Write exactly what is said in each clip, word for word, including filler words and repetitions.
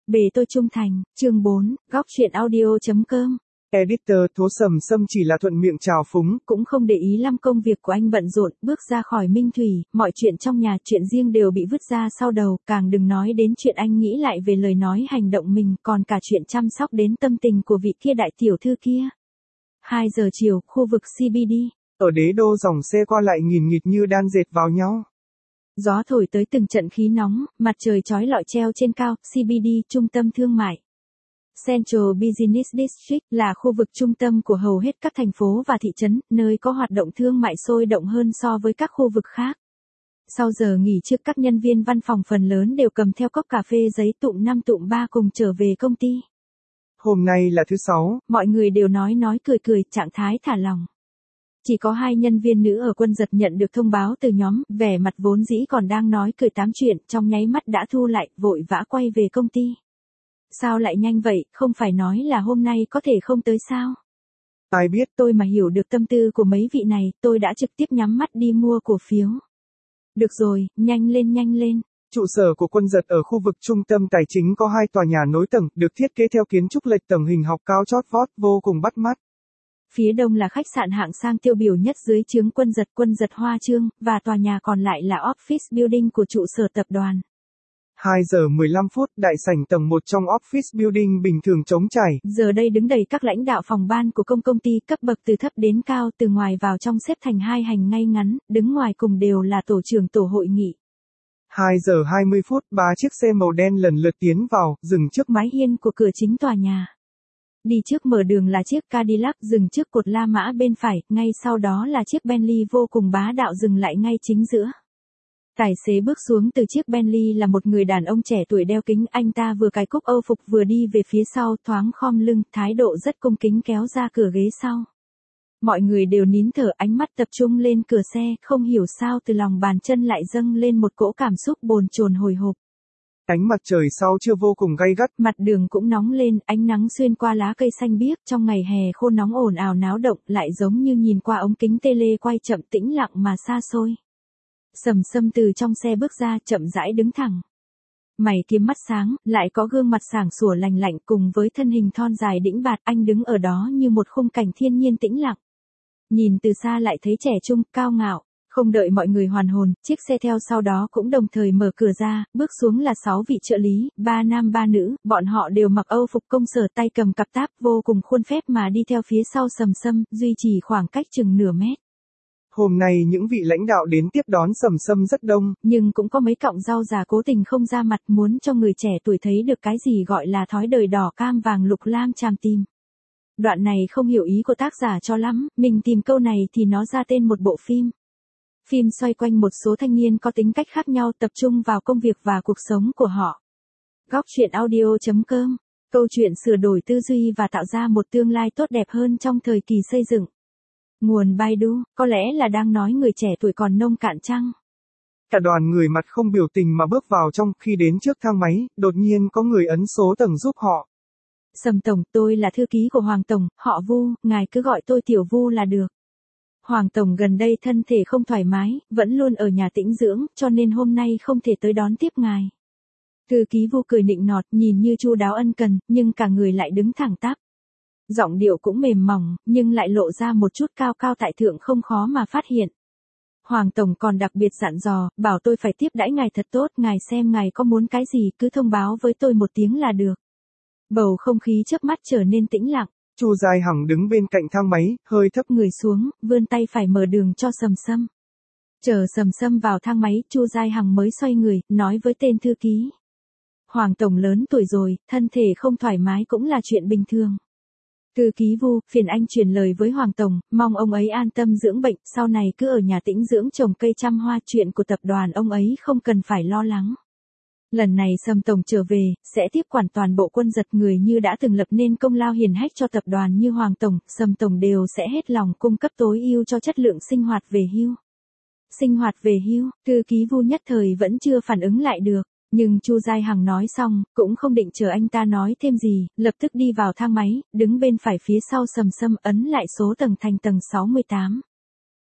Bề tôi trung thành, chương bốn, góc truyện audio.com. Editor Tố Sầm Sâm chỉ là thuận miệng chào phúng, cũng không để ý lắm công việc của anh bận rộn, bước ra khỏi Minh Thủy, mọi chuyện trong nhà, chuyện riêng đều bị vứt ra sau đầu, càng đừng nói đến chuyện anh nghĩ lại về lời nói hành động mình, còn cả chuyện chăm sóc đến tâm tình của vị kia đại tiểu thư kia. hai giờ chiều, khu vực xê bê đê. Ở đế đô dòng xe qua lại nghìn nghịt như đan dệt vào nhau. Gió thổi tới từng trận khí nóng, mặt trời chói lọi treo trên cao, xê bê đê, trung tâm thương mại. Central Business District là khu vực trung tâm của hầu hết các thành phố và thị trấn, nơi có hoạt động thương mại sôi động hơn so với các khu vực khác. Sau giờ nghỉ trước, các nhân viên văn phòng phần lớn đều cầm theo cốc cà phê giấy tụm năm tụm ba cùng trở về công ty. Hôm nay là thứ sáu, mọi người đều nói nói cười cười, trạng thái thả lỏng. Chỉ có hai nhân viên nữ ở Quân Giật nhận được thông báo từ nhóm, vẻ mặt vốn dĩ còn đang nói cười tám chuyện, trong nháy mắt đã thu lại, vội vã quay về công ty. Sao lại nhanh vậy, không phải nói là hôm nay có thể không tới sao? Ai biết, tôi mà hiểu được tâm tư của mấy vị này, tôi đã trực tiếp nhắm mắt đi mua cổ phiếu. Được rồi, nhanh lên nhanh lên. Trụ sở của Quân Giật ở khu vực trung tâm tài chính có hai tòa nhà nối tầng, được thiết kế theo kiến trúc lệch tầng hình học cao chót vót, vô cùng bắt mắt. Phía đông là khách sạn hạng sang tiêu biểu nhất dưới trướng Quân Giật, Quân Giật Hoa Chương, và tòa nhà còn lại là office building của trụ sở tập đoàn. hai giờ mười lăm phút, đại sảnh tầng một trong office building bình thường trống trải. Giờ đây đứng đầy các lãnh đạo phòng ban của công công ty cấp bậc từ thấp đến cao, từ ngoài vào trong xếp thành hai hành ngay ngắn, đứng ngoài cùng đều là tổ trưởng tổ hội nghị. hai giờ hai mươi phút, ba chiếc xe màu đen lần lượt tiến vào, dừng trước mái hiên của cửa chính tòa nhà. Đi trước mở đường là chiếc Cadillac dừng trước cột La Mã bên phải, ngay sau đó là chiếc Bentley vô cùng bá đạo dừng lại ngay chính giữa. Tài xế bước xuống từ chiếc Bentley là một người đàn ông trẻ tuổi đeo kính, anh ta vừa cài cúc Âu phục vừa đi về phía sau, thoáng khom lưng, thái độ rất cung kính kéo ra cửa ghế sau. Mọi người đều nín thở, ánh mắt tập trung lên cửa xe, không hiểu sao từ lòng bàn chân lại dâng lên một cỗ cảm xúc bồn chồn hồi hộp. Ánh mặt trời sau trưa vô cùng gay gắt, mặt đường cũng nóng lên, ánh nắng xuyên qua lá cây xanh biếc, trong ngày hè khô nóng ồn ào náo động, lại giống như nhìn qua ống kính tele quay chậm tĩnh lặng mà xa xôi. Sầm Sâm từ trong xe bước ra, chậm rãi đứng thẳng. Mày kiếm mắt sáng, lại có gương mặt sảng sủa lành lạnh, cùng với thân hình thon dài đĩnh bạt, anh đứng ở đó như một khung cảnh thiên nhiên tĩnh lặng. Nhìn từ xa lại thấy trẻ trung, cao ngạo. Không đợi mọi người hoàn hồn, chiếc xe theo sau đó cũng đồng thời mở cửa ra, bước xuống là sáu vị trợ lý, ba nam ba nữ, bọn họ đều mặc Âu phục công sở, tay cầm cặp táp, vô cùng khuôn phép mà đi theo phía sau Sầm Sâm, duy trì khoảng cách chừng nửa mét. Hôm nay những vị lãnh đạo đến tiếp đón Sầm Sâm rất đông, nhưng cũng có mấy cọng rau già cố tình không ra mặt, muốn cho người trẻ tuổi thấy được cái gì gọi là thói đời đỏ cam vàng lục lam chàm tim. Đoạn này không hiểu ý của tác giả cho lắm, mình tìm câu này thì nó ra tên một bộ phim. Phim xoay quanh một số thanh niên có tính cách khác nhau, tập trung vào công việc và cuộc sống của họ. Góc truyện audio.com. Câu chuyện sửa đổi tư duy và tạo ra một tương lai tốt đẹp hơn trong thời kỳ xây dựng. Nguồn Baidu, có lẽ là đang nói người trẻ tuổi còn nông cạn chăng? Cả đoàn người mặt không biểu tình mà bước vào trong, khi đến trước thang máy, đột nhiên có người ấn số tầng giúp họ. Sầm Tổng, tôi là thư ký của Hoàng Tổng, họ Vu, ngài cứ gọi tôi Tiểu Vu là được. Hoàng Tổng gần đây thân thể không thoải mái, vẫn luôn ở nhà tĩnh dưỡng, cho nên hôm nay không thể tới đón tiếp ngài. Thư ký Vu cười nịnh nọt, nhìn như chu đáo ân cần, nhưng cả người lại đứng thẳng tắp. Giọng điệu cũng mềm mỏng, nhưng lại lộ ra một chút cao cao tại thượng, không khó mà phát hiện. Hoàng Tổng còn đặc biệt dặn dò, bảo tôi phải tiếp đãi ngài thật tốt, ngài xem ngài có muốn cái gì cứ thông báo với tôi một tiếng là được. Bầu không khí chớp mắt trở nên tĩnh lặng. Chu Giai Hằng đứng bên cạnh thang máy, hơi thấp người xuống, vươn tay phải mở đường cho Sầm Sâm. Chờ Sầm Sâm vào thang máy, Chu Giai Hằng mới xoay người, nói với tên thư ký. Hoàng Tổng lớn tuổi rồi, thân thể không thoải mái cũng là chuyện bình thường. Thư ký Vu, phiền anh truyền lời với Hoàng Tổng, mong ông ấy an tâm dưỡng bệnh, sau này cứ ở nhà tĩnh dưỡng trồng cây chăm hoa, chuyện của tập đoàn ông ấy không cần phải lo lắng. Lần này Sầm Tổng trở về, sẽ tiếp quản toàn bộ Quân Giật, người như đã từng lập nên công lao hiển hách cho tập đoàn như Hoàng Tổng, Sầm Tổng đều sẽ hết lòng cung cấp tối ưu cho chất lượng sinh hoạt về hưu. Sinh hoạt về hưu, thư ký Vu nhất thời vẫn chưa phản ứng lại được, nhưng Chu Giai Hằng nói xong, cũng không định chờ anh ta nói thêm gì, lập tức đi vào thang máy, đứng bên phải phía sau Sầm Sâm, ấn lại số tầng thành tầng sáu mươi tám.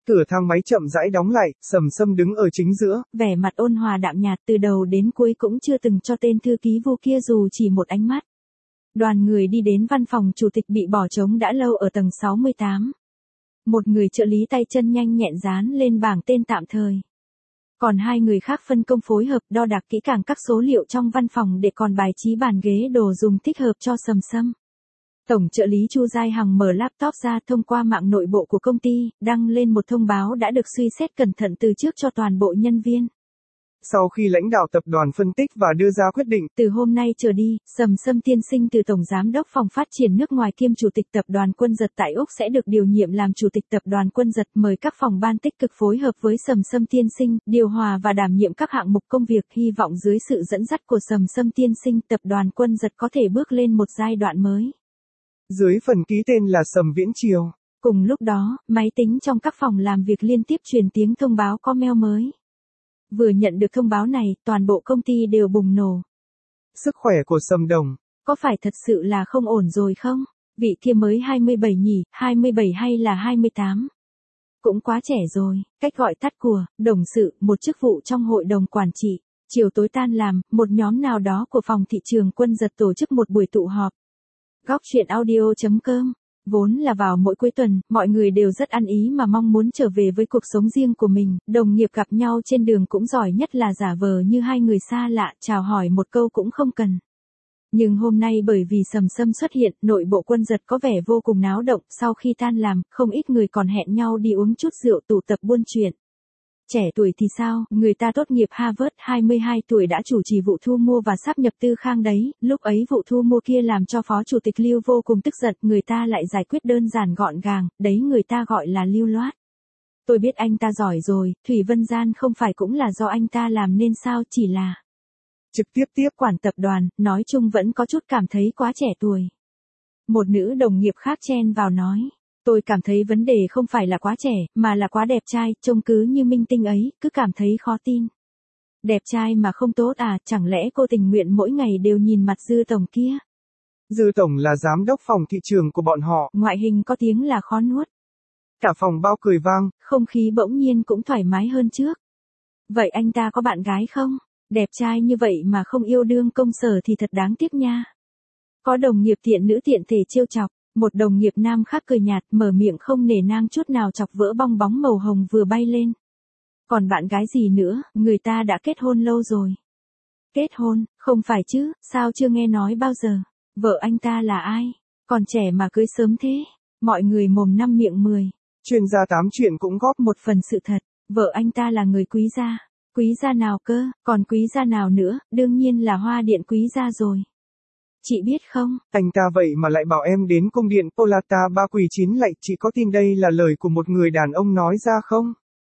Cửa thang máy chậm rãi đóng lại, Sầm Sâm đứng ở chính giữa. Vẻ mặt ôn hòa đạm nhạt từ đầu đến cuối cũng chưa từng cho tên thư ký Vu kia dù chỉ một ánh mắt. Đoàn người đi đến văn phòng chủ tịch bị bỏ trống đã lâu ở tầng sáu mươi tám. Một người trợ lý tay chân nhanh nhẹn dán lên bảng tên tạm thời. Còn hai người khác phân công phối hợp đo đạc kỹ càng các số liệu trong văn phòng để còn bài trí bàn ghế đồ dùng thích hợp cho Sầm Sâm. Tổng trợ lý Chu Giai Hằng mở laptop ra thông qua mạng nội bộ của công ty, đăng lên một thông báo đã được suy xét cẩn thận từ trước cho toàn bộ nhân viên. Sau khi lãnh đạo tập đoàn phân tích và đưa ra quyết định, từ hôm nay trở đi, Sầm Sâm tiên sinh từ Tổng Giám đốc Phòng Phát triển nước ngoài kiêm Chủ tịch Tập đoàn Quân Giật tại Úc sẽ được điều nhiệm làm Chủ tịch Tập đoàn Quân Giật, mời các phòng ban tích cực phối hợp với Sầm Sâm tiên sinh, điều hòa và đảm nhiệm các hạng mục công việc, hy vọng dưới sự dẫn dắt của Sầm Sâm tiên sinh, Tập đoàn Quân Giật có thể bước lên một giai đoạn mới. Dưới phần ký tên là Sầm Viễn Triều. Cùng lúc đó, máy tính trong các phòng làm việc liên tiếp truyền tiếng thông báo có mail mới. Vừa nhận được thông báo này, toàn bộ công ty đều bùng nổ. Sức khỏe của Sầm Đồng. Có phải thật sự là không ổn rồi không? Vị kia mới hai mươi bảy nhỉ, hai mươi bảy hay là hai mươi tám? Cũng quá trẻ rồi, cách gọi tắt của, đồng sự, một chức vụ trong hội đồng quản trị. Chiều tối tan làm, một nhóm nào đó của phòng thị trường Quân Giật tổ chức một buổi tụ họp. Góc chuyện audio chấm com. Vốn là vào mỗi cuối tuần, mọi người đều rất ăn ý mà mong muốn trở về với cuộc sống riêng của mình, đồng nghiệp gặp nhau trên đường cũng giỏi nhất là giả vờ như hai người xa lạ, chào hỏi một câu cũng không cần. Nhưng hôm nay bởi vì Sầm Sâm xuất hiện, nội bộ Quân Giật có vẻ vô cùng náo động, sau khi tan làm, không ít người còn hẹn nhau đi uống chút rượu tụ tập buôn chuyện. Trẻ tuổi thì sao, người ta tốt nghiệp Harvard hai mươi hai tuổi đã chủ trì vụ thu mua và sáp nhập Tư Khang đấy, lúc ấy vụ thu mua kia làm cho Phó Chủ tịch Lưu vô cùng tức giận, người ta lại giải quyết đơn giản gọn gàng, đấy người ta gọi là lưu loát. Tôi biết anh ta giỏi rồi, Thủy Vân Gian không phải cũng là do anh ta làm nên sao, chỉ là trực tiếp tiếp quản tập đoàn, nói chung vẫn có chút cảm thấy quá trẻ tuổi. Một nữ đồng nghiệp khác chen vào nói. Tôi cảm thấy vấn đề không phải là quá trẻ, mà là quá đẹp trai, trông cứ như minh tinh ấy, cứ cảm thấy khó tin. Đẹp trai mà không tốt à, chẳng lẽ cô tình nguyện mỗi ngày đều nhìn mặt Dư Tổng kia? Dư Tổng là giám đốc phòng thị trường của bọn họ. Ngoại hình có tiếng là khó nuốt. Cả phòng bao cười vang. Không khí bỗng nhiên cũng thoải mái hơn trước. Vậy anh ta có bạn gái không? Đẹp trai như vậy mà không yêu đương công sở thì thật đáng tiếc nha. Có đồng nghiệp tiện nữ tiện thể trêu chọc. Một đồng nghiệp nam khác cười nhạt, mở miệng không nể nang chút nào chọc vỡ bong bóng màu hồng vừa bay lên. Còn bạn gái gì nữa, người ta đã kết hôn lâu rồi. Kết hôn, không phải chứ, sao chưa nghe nói bao giờ. Vợ anh ta là ai? Còn trẻ mà cưới sớm thế. Mọi người mồm năm miệng mười. Chuyên gia tám chuyện cũng góp một phần sự thật. Vợ anh ta là người quý gia. Quý gia nào cơ, còn quý gia nào nữa, đương nhiên là Hoa Điện quý gia rồi. Chị biết không? Anh ta vậy mà lại bảo em đến cung điện Polata ba quỳ chín lạy, chị có tin đây là lời của một người đàn ông nói ra không?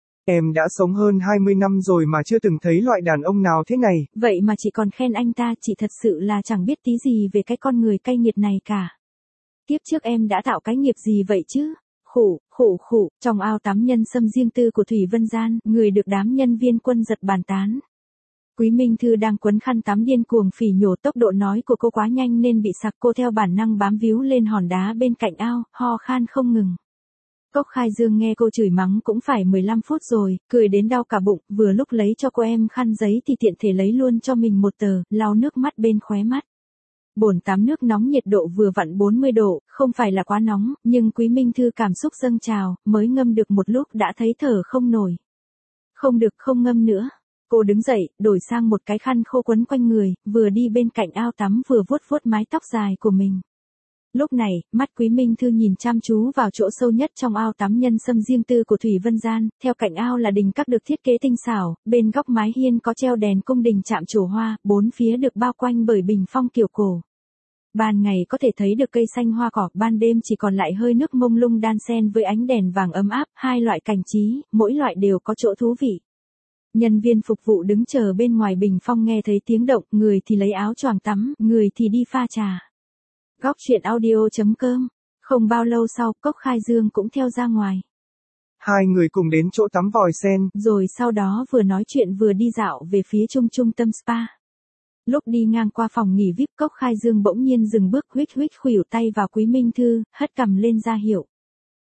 Em đã sống hơn hai mươi năm rồi mà chưa từng thấy loại đàn ông nào thế này. Vậy mà chị còn khen anh ta, chị thật sự là chẳng biết tí gì về cái con người cay nghiệt này cả. Tiếp trước em đã tạo cái nghiệp gì vậy chứ? Khổ, khổ khổ, trong ao tắm nhân sâm riêng tư của Thủy Vân Gian, người được đám nhân viên Quân Giật bàn tán. Quý Minh Thư đang quấn khăn tắm điên cuồng phỉ nhổ, tốc độ nói của cô quá nhanh nên bị sặc, cô theo bản năng bám víu lên hòn đá bên cạnh ao, ho khan không ngừng. Cốc Khai Dương nghe cô chửi mắng cũng phải mười lăm phút rồi, cười đến đau cả bụng, vừa lúc lấy cho cô em khăn giấy thì tiện thể lấy luôn cho mình một tờ, lau nước mắt bên khóe mắt. Bồn tắm nước nóng nhiệt độ vừa vặn bốn mươi độ, không phải là quá nóng, nhưng Quý Minh Thư cảm xúc dâng trào, mới ngâm được một lúc đã thấy thở không nổi. Không được, không ngâm nữa. Cô đứng dậy, đổi sang một cái khăn khô quấn quanh người, vừa đi bên cạnh ao tắm vừa vuốt vuốt mái tóc dài của mình. Lúc này, mắt Quý Minh Thư nhìn chăm chú vào chỗ sâu nhất trong ao tắm nhân sâm riêng tư của Thủy Vân Gian, theo cạnh ao là đình các được thiết kế tinh xảo, bên góc mái hiên có treo đèn cung đình chạm trổ hoa, bốn phía được bao quanh bởi bình phong kiểu cổ. Ban ngày có thể thấy được cây xanh hoa cỏ, ban đêm chỉ còn lại hơi nước mông lung đan xen với ánh đèn vàng ấm áp, hai loại cảnh trí, mỗi loại đều có chỗ thú vị. Nhân viên phục vụ đứng chờ bên ngoài bình phong nghe thấy tiếng động, người thì lấy áo choàng tắm, người thì đi pha trà. Góc chuyện audio chấm com. Không bao lâu sau, Cốc Khai Dương cũng theo ra ngoài. Hai người cùng đến chỗ tắm vòi sen. Rồi sau đó vừa nói chuyện vừa đi dạo về phía trung trung tâm spa. Lúc đi ngang qua phòng nghỉ vi ai pi, Cốc Khai Dương bỗng nhiên dừng bước, huýt huýt khuỷu tay vào Quý Minh Thư, hất cằm lên ra hiệu.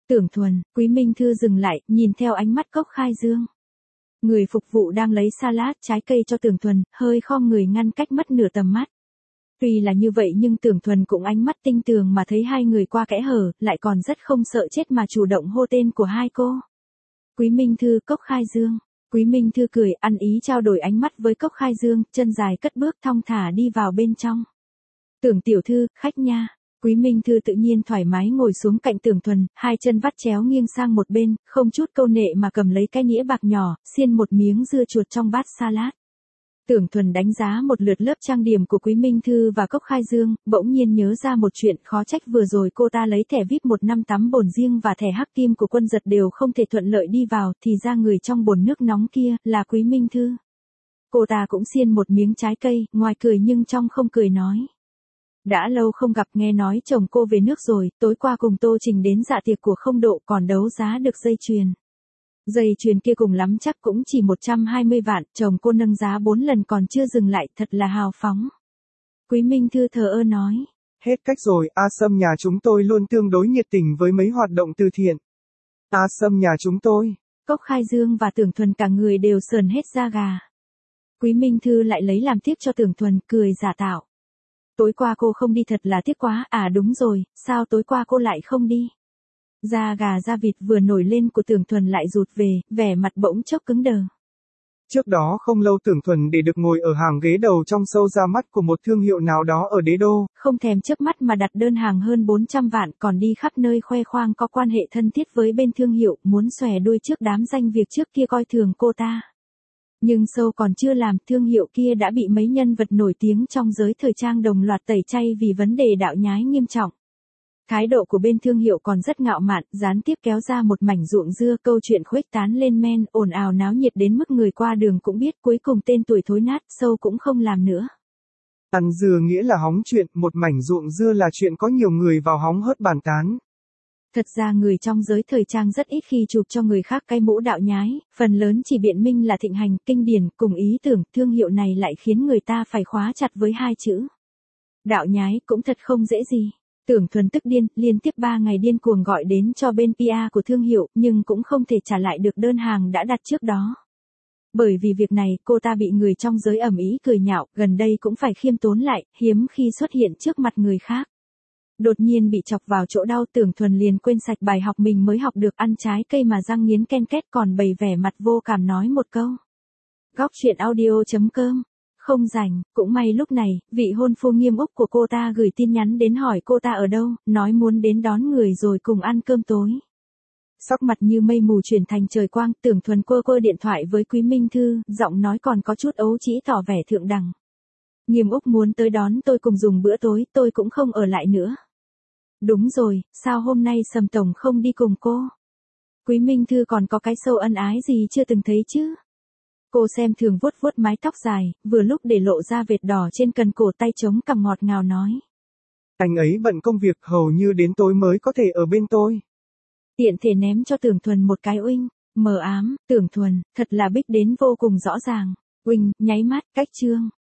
Tưởng Thuần, Quý Minh Thư dừng lại, nhìn theo ánh mắt Cốc Khai Dương. Người phục vụ đang lấy salad trái cây cho Tưởng Thuần, hơi khom người ngăn cách mất nửa tầm mắt. Tuy là như vậy nhưng Tưởng Thuần cũng ánh mắt tinh tường mà thấy hai người qua kẽ hở, lại còn rất không sợ chết mà chủ động hô tên của hai cô. Quý Minh Thư, Cốc Khai Dương. Quý Minh Thư cười, ăn ý trao đổi ánh mắt với Cốc Khai Dương, chân dài cất bước thong thả đi vào bên trong. Tưởng tiểu thư, khách nha. Quý Minh Thư tự nhiên thoải mái ngồi xuống cạnh Tưởng Thuần, hai chân vắt chéo nghiêng sang một bên, không chút câu nệ mà cầm lấy cái nĩa bạc nhỏ, xiên một miếng dưa chuột trong bát salad. Tưởng Thuần đánh giá một lượt lớp trang điểm của Quý Minh Thư và Cốc Khai Dương, bỗng nhiên nhớ ra một chuyện, khó trách vừa rồi cô ta lấy thẻ vi ai pi một năm tắm bồn riêng và thẻ hắc kim của Quân Giật đều không thể thuận lợi đi vào, thì ra người trong bồn nước nóng kia là Quý Minh Thư. Cô ta cũng xiên một miếng trái cây, ngoài cười nhưng trong không cười nói. Đã lâu không gặp, nghe nói chồng cô về nước rồi, tối qua cùng Tô Trình đến dạ tiệc của Không Độ còn đấu giá được dây chuyền. Dây chuyền kia cùng lắm chắc cũng chỉ một trăm hai mươi vạn, chồng cô nâng giá bốn lần còn chưa dừng lại, thật là hào phóng. Quý Minh Thư thờ ơ nói. Hết cách rồi, A Sâm nhà chúng tôi luôn tương đối nhiệt tình với mấy hoạt động từ thiện. A Sâm nhà chúng tôi. Cốc Khai Dương và Tưởng Thuần cả người đều sờn hết da gà. Quý Minh Thư lại lấy làm tiếc cho Tưởng Thuần, cười giả tạo. Tối qua cô không đi thật là tiếc quá, à đúng rồi, sao tối qua cô lại không đi? Da gà da vịt vừa nổi lên của Tưởng Thuần lại rụt về, vẻ mặt bỗng chốc cứng đờ. Trước đó không lâu Tưởng Thuần để được ngồi ở hàng ghế đầu trong sâu ra mắt của một thương hiệu nào đó ở đế đô. Không thèm chớp mắt mà đặt đơn hàng hơn bốn trăm vạn, còn đi khắp nơi khoe khoang có quan hệ thân thiết với bên thương hiệu, muốn xòe đuôi trước đám danh việc trước kia coi thường cô ta. Nhưng sâu còn chưa làm, thương hiệu kia đã bị mấy nhân vật nổi tiếng trong giới thời trang đồng loạt tẩy chay vì vấn đề đạo nhái nghiêm trọng. Thái độ của bên thương hiệu còn rất ngạo mạn, gián tiếp kéo ra một mảnh ruộng dưa, câu chuyện khuếch tán lên men, ồn ào náo nhiệt đến mức người qua đường cũng biết, cuối cùng tên tuổi thối nát, sâu cũng không làm nữa. Ăn dưa nghĩa là hóng chuyện, một mảnh ruộng dưa là chuyện có nhiều người vào hóng hớt bàn tán. Thật ra người trong giới thời trang rất ít khi chụp cho người khác cái mũ đạo nhái, phần lớn chỉ biện minh là thịnh hành, kinh điển, cùng ý tưởng, thương hiệu này lại khiến người ta phải khóa chặt với hai chữ. Đạo nhái cũng thật không dễ gì. Tưởng Thuần tức điên, liên tiếp ba ngày điên cuồng gọi đến cho bên pê e của thương hiệu, nhưng cũng không thể trả lại được đơn hàng đã đặt trước đó. Bởi vì việc này, cô ta bị người trong giới ầm ĩ cười nhạo, gần đây cũng phải khiêm tốn lại, hiếm khi xuất hiện trước mặt người khác. Đột nhiên bị chọc vào chỗ đau, Tưởng Thuần liền quên sạch bài học mình mới học được, ăn trái cây mà răng nghiến ken két, còn bày vẻ mặt vô cảm nói một câu. Góc truyện audio chấm com. Không rảnh, cũng may lúc này, vị hôn phu nghiêm úc của cô ta gửi tin nhắn đến hỏi cô ta ở đâu, nói muốn đến đón người rồi cùng ăn cơm tối. Sắc mặt như mây mù chuyển thành trời quang, Tưởng Thuần quơ quơ điện thoại với Quý Minh Thư, giọng nói còn có chút ấu trĩ tỏ vẻ thượng đẳng. Nghiêm úc muốn tới đón tôi cùng dùng bữa tối, tôi cũng không ở lại nữa. Đúng rồi, sao hôm nay Sầm Tổng không đi cùng cô? Quý Minh Thư còn có cái sâu ân ái gì chưa từng thấy chứ? Cô xem thường vuốt vuốt mái tóc dài, vừa lúc để lộ ra vệt đỏ trên cần cổ, tay chống cằm ngọt ngào nói. Anh ấy bận công việc, hầu như đến tối mới có thể ở bên tôi. Tiện thể ném cho Tưởng Thuần một cái uinh, mờ ám, Tưởng Thuần, thật là bích đến vô cùng rõ ràng. Uinh, nháy mắt, cách trương.